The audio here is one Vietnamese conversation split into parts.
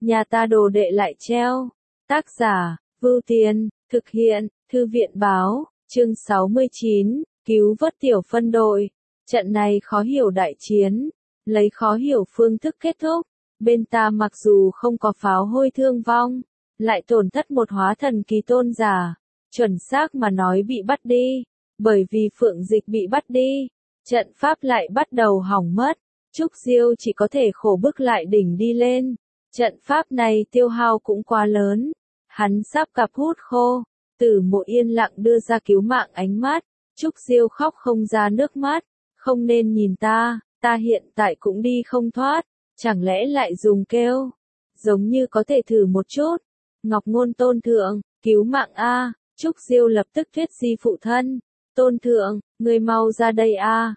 nhà ta đồ đệ lại treo. Tác giả, Vưu Tiên, thực hiện, Thư viện báo, chương 69, cứu vớt tiểu phân đội. Trận này khó hiểu đại chiến, lấy khó hiểu phương thức kết thúc. Bên ta mặc dù không có pháo hôi thương vong, lại tổn thất một hóa thần kỳ tôn giả. Chuẩn xác mà nói bị bắt đi, bởi vì Phượng Dịch bị bắt đi, trận pháp lại bắt đầu hỏng mất. Trúc Diêu chỉ có thể khổ bức lại đỉnh đi lên. Trận pháp này tiêu hao cũng quá lớn, hắn sắp cặp hút khô. Tử Mộ yên lặng đưa ra cứu mạng ánh mắt. Trúc Diêu khóc không ra nước mắt. Không nên nhìn ta hiện tại cũng đi không thoát, chẳng lẽ lại dùng kêu, giống như có thể thử một chút. Ngọc Ngôn tôn thượng, cứu mạng a. Trúc Diêu lập tức thuyết di phụ thân. Tôn thượng, người mau ra đây a.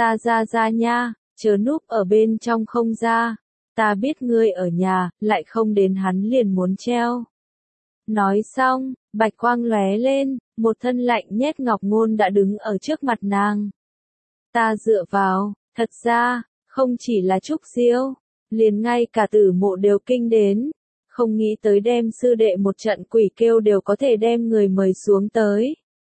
Ra nha, chớ núp ở bên trong không ra. Ta biết ngươi ở nhà, lại không đến hắn liền muốn treo. Nói xong, bạch quang lóe lên, một thân lạnh nhét Ngọc Ngôn đã đứng ở trước mặt nàng. Ta dựa vào, thật ra, không chỉ là Trúc Diêu, liền ngay cả Tử Mộ đều kinh đến. Không nghĩ tới đem sư đệ một trận quỷ kêu đều có thể đem người mời xuống tới.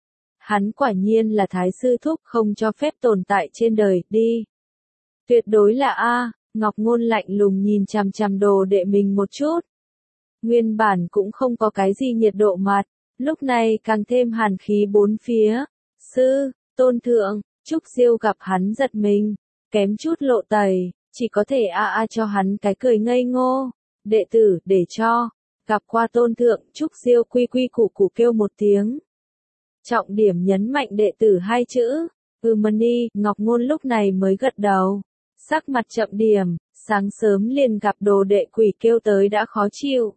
Hắn quả nhiên là thái sư thúc không cho phép tồn tại trên đời, đi. Tuyệt đối là A. Ngọc Ngôn lạnh lùng nhìn chằm chằm đồ đệ mình một chút. Nguyên bản cũng không có cái gì nhiệt độ mặt, lúc này càng thêm hàn khí bốn phía. Sư, tôn thượng, Trúc Diêu gặp hắn giật mình, kém chút lộ tẩy, chỉ có thể cho hắn cái cười ngây ngô. Đệ tử, để cho, gặp qua tôn thượng. Trúc Diêu quy quy củ củ kêu một tiếng. Trọng điểm nhấn mạnh đệ tử hai chữ. Mani, Ngọc Ngôn lúc này mới gật đầu. Sắc mặt chậm điểm, sáng sớm liền gặp đồ đệ quỷ kêu tới đã khó chịu.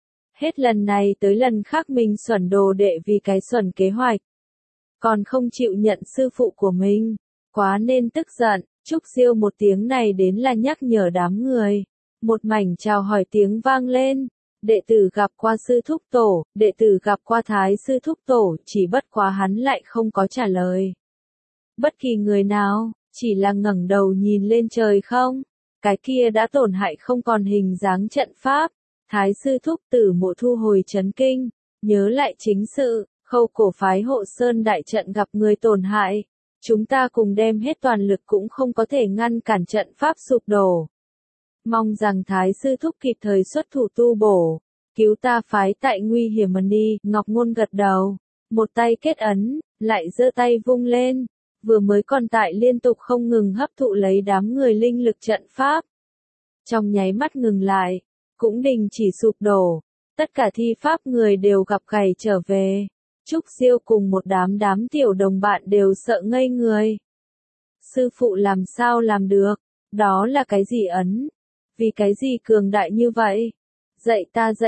Hết lần này tới lần khác mình xuẩn đồ đệ vì cái xuẩn kế hoạch. Còn không chịu nhận sư phụ của mình, quá nên tức giận. Trúc Diêu một tiếng này đến là nhắc nhở đám người. Một mảnh chào hỏi tiếng vang lên. Đệ tử gặp qua sư thúc tổ, đệ tử gặp qua thái sư thúc tổ, chỉ bất quá hắn lại không có trả lời. Bất kỳ người nào, chỉ là ngẩng đầu nhìn lên trời không. Cái kia đã tổn hại không còn hình dáng trận pháp. Thái sư thúc Tử Mộ thu hồi chấn kinh, nhớ lại chính sự, Khâu cổ phái Hộ Sơn đại trận gặp người tổn hại. Chúng ta cùng đem hết toàn lực cũng không có thể ngăn cản trận pháp sụp đổ. Mong rằng Thái sư thúc kịp thời xuất thủ tu bổ, cứu ta phái tại nguy hiểm đi. Ngọc Ngôn gật đầu, một tay kết ấn, lại giơ tay vung lên, vừa mới còn tại liên tục không ngừng hấp thụ lấy đám người linh lực trận pháp. Trong nháy mắt ngừng lại, cũng đình chỉ sụp đổ, tất cả thi pháp người đều gặp gầy trở về. Trúc Diêu cùng một đám tiểu đồng bạn đều sợ ngây người. Sư phụ làm sao làm được? Đó là cái gì ấn? Vì cái gì cường đại như vậy? Dạy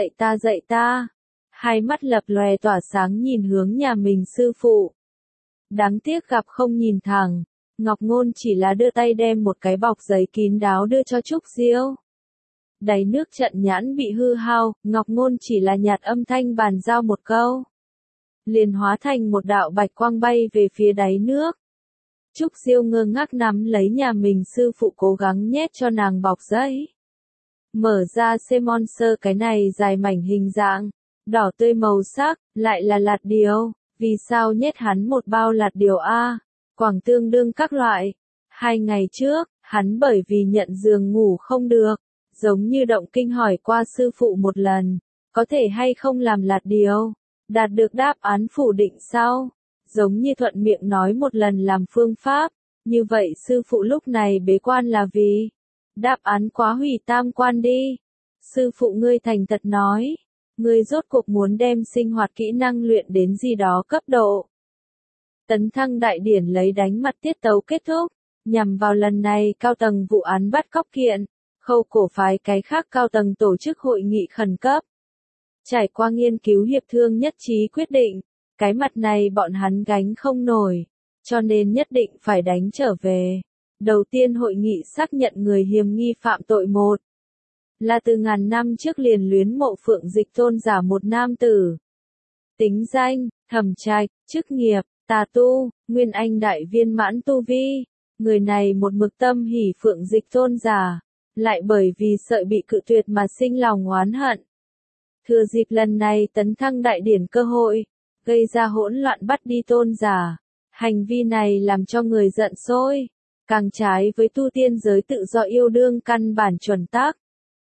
ta. Hai mắt lập lòe tỏa sáng nhìn hướng nhà mình sư phụ. Đáng tiếc gặp không nhìn thẳng. Ngọc Ngôn chỉ là đưa tay đem một cái bọc giấy kín đáo đưa cho Trúc Diêu. Đáy nước trận nhãn bị hư hao, Ngọc Ngôn chỉ là nhạt âm thanh bàn giao một câu. Liền hóa thành một đạo bạch quang bay về phía đáy nước. Trúc Diêu ngơ ngác nắm lấy nhà mình sư phụ cố gắng nhét cho nàng bọc giấy. Mở ra monster cái này dài mảnh hình dạng, đỏ tươi màu sắc, lại là lạt điều. Vì sao nhét hắn một bao lạt điều a? Quảng tương đương các loại. 2 ngày trước, hắn bởi vì nhận giường ngủ không được, giống như động kinh hỏi qua sư phụ một lần, có thể hay không làm lạt điều. Đạt được đáp án phủ định sau, giống như thuận miệng nói một lần làm phương pháp. Như vậy sư phụ lúc này bế quan là vì đáp án quá hủy tam quan đi. Sư phụ ngươi thành thật nói, ngươi rốt cuộc muốn đem sinh hoạt kỹ năng luyện đến gì đó cấp độ. Tấn thăng đại điển lấy đánh mặt tiết tấu kết thúc, nhằm vào lần này cao tầng vụ án bắt cóc kiện, Khâu cổ phái cái khác cao tầng tổ chức hội nghị khẩn cấp. Trải qua nghiên cứu hiệp thương nhất trí quyết định, cái mặt này bọn hắn gánh không nổi, cho nên nhất định phải đánh trở về. Đầu tiên hội nghị xác nhận người hiểm nghi phạm tội một là từ ngàn năm trước liền luyến mộ Phượng Dịch tôn giả một nam tử. Tính danh, Thẩm Trạch, chức nghiệp, tà tu, Nguyên Anh đại viên mãn tu vi. Người này một mực tâm hỉ Phượng Dịch tôn giả, lại bởi vì sợ bị cự tuyệt mà sinh lòng oán hận. Thừa dịp lần này tấn thăng đại điển cơ hội, gây ra hỗn loạn bắt đi tôn giả. Hành vi này làm cho người giận sôi, càng trái với tu tiên giới tự do yêu đương căn bản chuẩn tắc.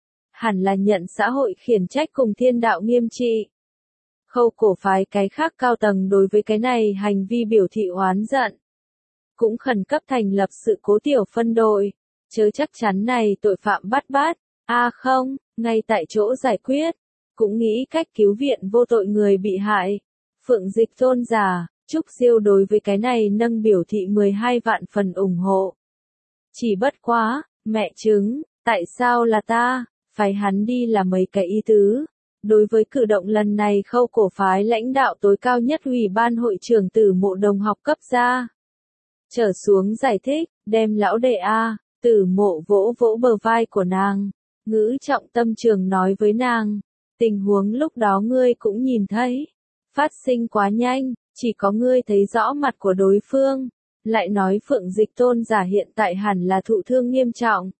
Hẳn là nhận xã hội khiển trách cùng thiên đạo nghiêm trị. Khâu cổ phái cái khác cao tầng đối với cái này hành vi biểu thị oán giận. Cũng khẩn cấp thành lập sự cố tiểu phân đội, chớ chắc chắn này tội phạm bắt. Không, ngay tại chỗ giải quyết, cũng nghĩ cách cứu viện vô tội người bị hại. Phượng Dịch tôn giả, Trúc Diêu đối với cái này nâng biểu thị 12 vạn phần ủng hộ. Chỉ bất quá, mẹ chứng, tại sao là ta, phải hắn đi là mấy cái ý tứ. Đối với cử động lần này khâu cổ phái lãnh đạo tối cao nhất Ủy ban hội trưởng Tử Mộ đồng học cấp ra. Trở xuống giải thích, đem lão đệ Tử Mộ vỗ vỗ bờ vai của nàng, ngữ trọng tâm trường nói với nàng, tình huống lúc đó ngươi cũng nhìn thấy, phát sinh quá nhanh, chỉ có ngươi thấy rõ mặt của đối phương, lại nói Phượng Dịch tôn giả hiện tại hẳn là thụ thương nghiêm trọng,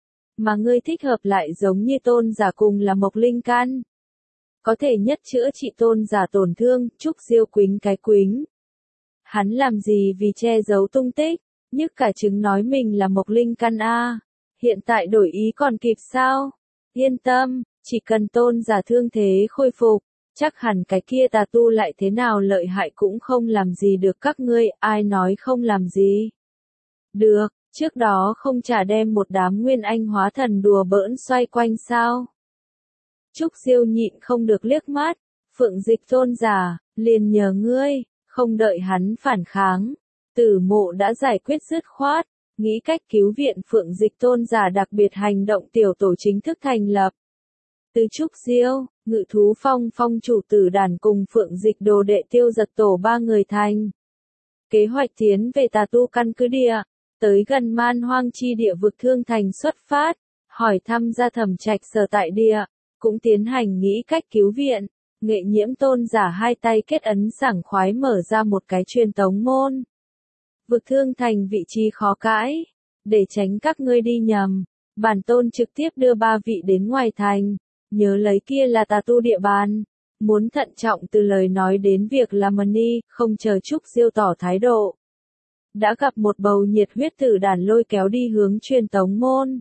mà ngươi thích hợp lại giống như tôn giả cùng là mộc linh căn, có thể nhất chữa trị tôn giả tổn thương. Trúc Diêu quính cái quính. Hắn làm gì vì che giấu tung tích, nhức cả trứng nói mình là mộc linh căn hiện tại đổi ý còn kịp sao? Yên tâm, chỉ cần tôn giả thương thế khôi phục, chắc hẳn cái kia tà tu lại thế nào lợi hại cũng không làm gì được các ngươi, ai nói không làm gì. Được, trước đó không chả đem một đám nguyên anh hóa thần đùa bỡn xoay quanh sao? Trúc Diêu nhịn không được liếc mắt, Phượng Dịch tôn giả, liền nhờ ngươi, không đợi hắn phản kháng. Tử Mộ đã giải quyết dứt khoát, nghĩ cách cứu viện Phượng Dịch tôn giả đặc biệt hành động tiểu tổ chính thức thành lập. Từ Trúc Diêu, Ngự Thú Phong phong chủ tử đàn cùng Phượng Dịch đồ đệ Tiêu Giật tổ 3 người thành. Kế hoạch tiến về tà tu căn cứ địa, tới gần man hoang chi địa vực Thương Thành xuất phát, hỏi thăm ra Thẩm Trạch sở tại địa, cũng tiến hành nghĩ cách cứu viện. Nghệ Nhiễm tôn giả hai tay kết ấn sảng khoái mở ra một cái truyền tống môn. Vực Thương Thành vị trí khó cãi, để tránh các ngươi đi nhầm, bản tôn trực tiếp đưa 3 vị đến ngoài thành, nhớ lấy kia là tà tu địa bàn, muốn thận trọng từ lời nói đến việc làm money, không chờ Trúc Diêu tỏ thái độ. Đã gặp một bầu nhiệt huyết tử đàn lôi kéo đi hướng truyền tống môn.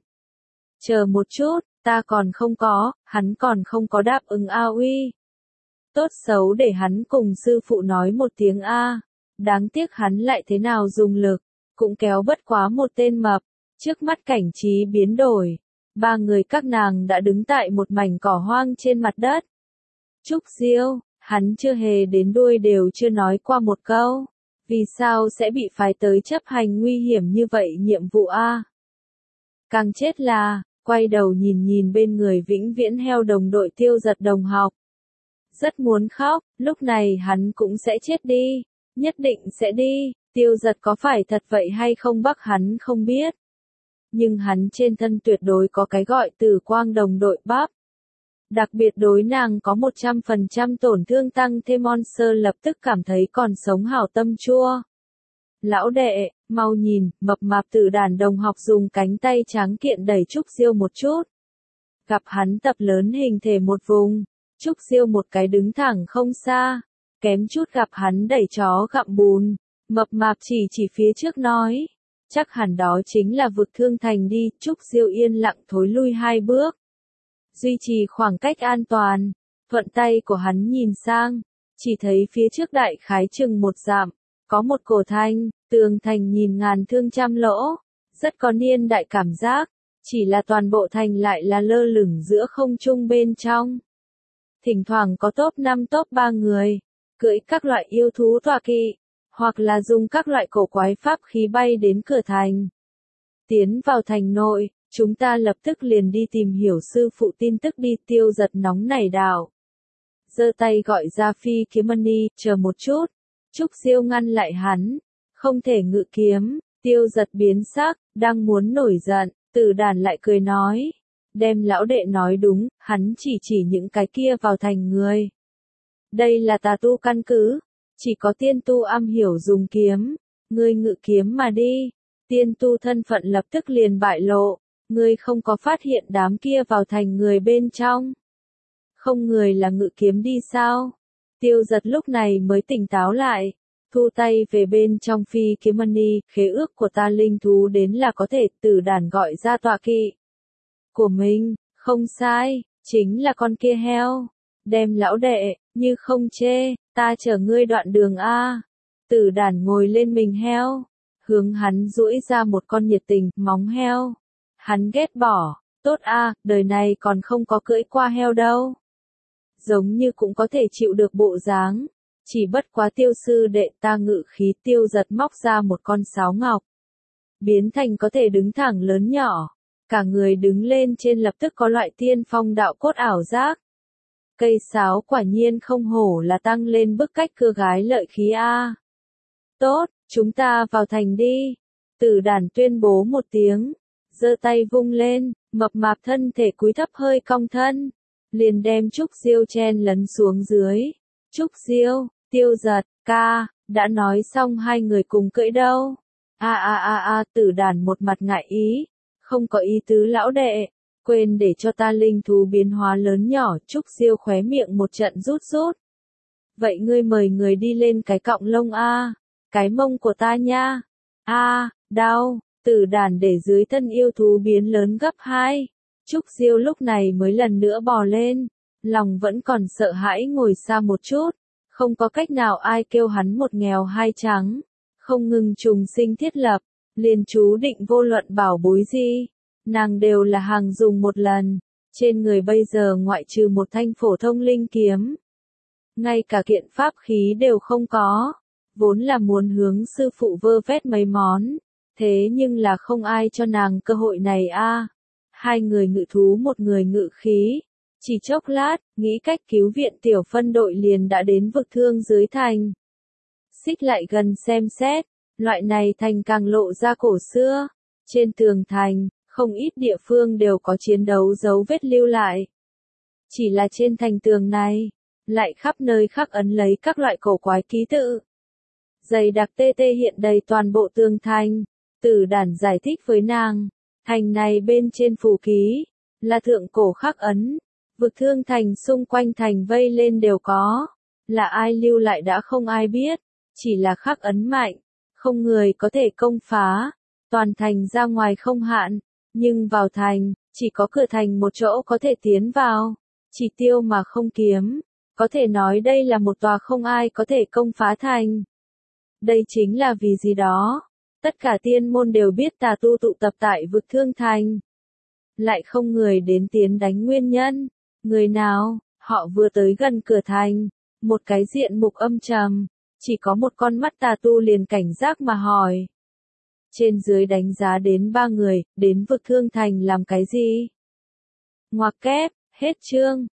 Chờ một chút, ta còn không có, hắn còn không có đáp ứng uy. Tốt xấu để hắn cùng sư phụ nói một tiếng đáng tiếc hắn lại thế nào dùng lực, cũng kéo bất quá một tên mập. Trước mắt cảnh trí biến đổi, 3 người các nàng đã đứng tại một mảnh cỏ hoang trên mặt đất. Trúc Diêu, hắn chưa hề đến đuôi đều chưa nói qua một câu, vì sao sẽ bị phái tới chấp hành nguy hiểm như vậy nhiệm vụ Càng chết là, quay đầu nhìn nhìn bên người vĩnh viễn heo đồng đội Tiêu Giật đồng học. Rất muốn khóc, lúc này hắn cũng sẽ chết đi, nhất định sẽ đi, Tiêu Giật có phải thật vậy hay không Bắc hắn không biết. Nhưng hắn trên thân tuyệt đối có cái gọi Tử Quang đồng đội bắp. Đặc biệt đối nàng có 100% tổn thương tăng thêm Monster lập tức cảm thấy còn sống hảo tâm chua. Lão đệ, mau nhìn, mập mạp Tử đàn đồng học dùng cánh tay trắng kiện đẩy Trúc Diêu một chút. Gặp hắn tập lớn hình thể một vùng, Trúc Diêu một cái đứng thẳng không xa, kém chút gặp hắn đẩy chó gặm bùn, mập mạp chỉ phía trước nói. Chắc hẳn đó chính là vực Thương Thành đi, Trúc Diêu yên lặng thối lui 2 bước. Duy trì khoảng cách an toàn, thuận tay của hắn nhìn sang, chỉ thấy phía trước đại khái chừng 1 dặm, có một cổ thành, tường thành nhìn ngàn thương trăm lỗ, rất có niên đại cảm giác, chỉ là toàn bộ thành lại là lơ lửng giữa không trung bên trong. Thỉnh thoảng có top 5 top 3 người, cưỡi các loại yêu thú tọa kỵ, hoặc là dùng các loại cổ quái pháp khí bay đến cửa thành. Tiến vào thành nội, chúng ta lập tức liền đi tìm hiểu sư phụ tin tức đi. Tiêu Giật nóng nảy đạo. Giơ tay gọi ra Phi Kiếm Mani, chờ một chút. Trúc Diêu ngăn lại hắn, không thể ngự kiếm. Tiêu Giật biến sắc, đang muốn nổi giận, Tử đàn lại cười nói. Đem lão đệ nói đúng, hắn chỉ những cái kia vào thành người. Đây là tà tu căn cứ, chỉ có tiên tu am hiểu dùng kiếm, ngươi ngự kiếm mà đi. Tiên tu thân phận lập tức liền bại lộ, ngươi không có phát hiện đám kia vào thành người bên trong. Không người là ngự kiếm đi sao? Tiêu Giật lúc này mới tỉnh táo lại, thu tay về bên trong phi kiếm mani, khế ước của ta linh thú đến là có thể Tử Đản gọi ra tọa kỵ của mình, không sai, chính là con kia heo. Đem lão đệ, như không chê, ta chở ngươi đoạn đường a. Tử Đản ngồi lên mình heo, hướng hắn duỗi ra một con nhiệt tình móng heo. Hắn ghét bỏ, tốt a, đời này còn không có cưỡi qua heo đâu. Giống như cũng có thể chịu được bộ dáng. Chỉ bất quá Tiêu sư đệ, ta ngự khí. Tiêu Giật móc ra một con sáo ngọc, biến thành có thể đứng thẳng lớn nhỏ, cả người đứng lên trên lập tức có loại tiên phong đạo cốt ảo giác. Cây sáo quả nhiên không hổ là tăng lên bức cách cưa gái lợi khí a. Tốt, chúng ta vào thành đi. Tử Đản tuyên bố một tiếng, giơ tay vung lên, mập mạp thân thể cúi thấp hơi cong thân, liền đem Trúc Diêu chen lấn xuống dưới. Trúc Diêu, Tiêu Giật, ca, đã nói xong hai người cùng cưỡi đâu. Tử Đản một mặt ngại ý, không có ý tứ lão đệ, quên để cho ta linh thú biến hóa lớn nhỏ. Trúc Diêu khóe miệng một trận rút rút. Vậy ngươi mời người đi lên cái cọng lông a, cái mông của ta nha. Đau. Tử Đản để dưới thân yêu thú biến lớn gấp 2. Trúc Diêu lúc này mới lần nữa bò lên, lòng vẫn còn sợ hãi ngồi xa một chút, không có cách nào ai kêu hắn một nghèo hai trắng, không ngừng trùng sinh thiết lập, liền chú định vô luận bảo bối gì, nàng đều là hàng dùng một lần, trên người bây giờ ngoại trừ một thanh phổ thông linh kiếm, ngay cả kiện pháp khí đều không có, vốn là muốn hướng sư phụ vơ vét mấy món, thế nhưng là không ai cho nàng cơ hội này a. Hai người ngự thú một người ngự khí, chỉ chốc lát, nghĩ cách cứu viện tiểu phân đội liền đã đến vực thương dưới thành. Xích lại gần xem xét, loại này thành càng lộ ra cổ xưa, trên tường thành, không ít địa phương đều có chiến đấu dấu vết lưu lại. Chỉ là trên thành tường này, lại khắp nơi khắc ấn lấy các loại cổ quái ký tự. Dày đặc tê hiện đầy toàn bộ tường thành. Tử Đản giải thích với nàng, thành này bên trên phù ký, là thượng cổ khắc ấn, vực thương thành xung quanh thành vây lên đều có, là ai lưu lại đã không ai biết, chỉ là khắc ấn mạnh, không người có thể công phá, toàn thành ra ngoài không hạn, nhưng vào thành, chỉ có cửa thành một chỗ có thể tiến vào, chỉ tiêu mà không kiếm, có thể nói đây là một tòa không ai có thể công phá thành. Đây chính là vì gì đó. Tất cả tiên môn đều biết tà tu tụ tập tại vực thương thành. Lại không người đến tiến đánh nguyên nhân. Người nào, họ vừa tới gần cửa thành. Một cái diện mục âm trầm. Chỉ có một con mắt tà tu liền cảnh giác mà hỏi. Trên dưới đánh giá đến 3 người, đến vực thương thành làm cái gì? Ngoặc kép, hết chương.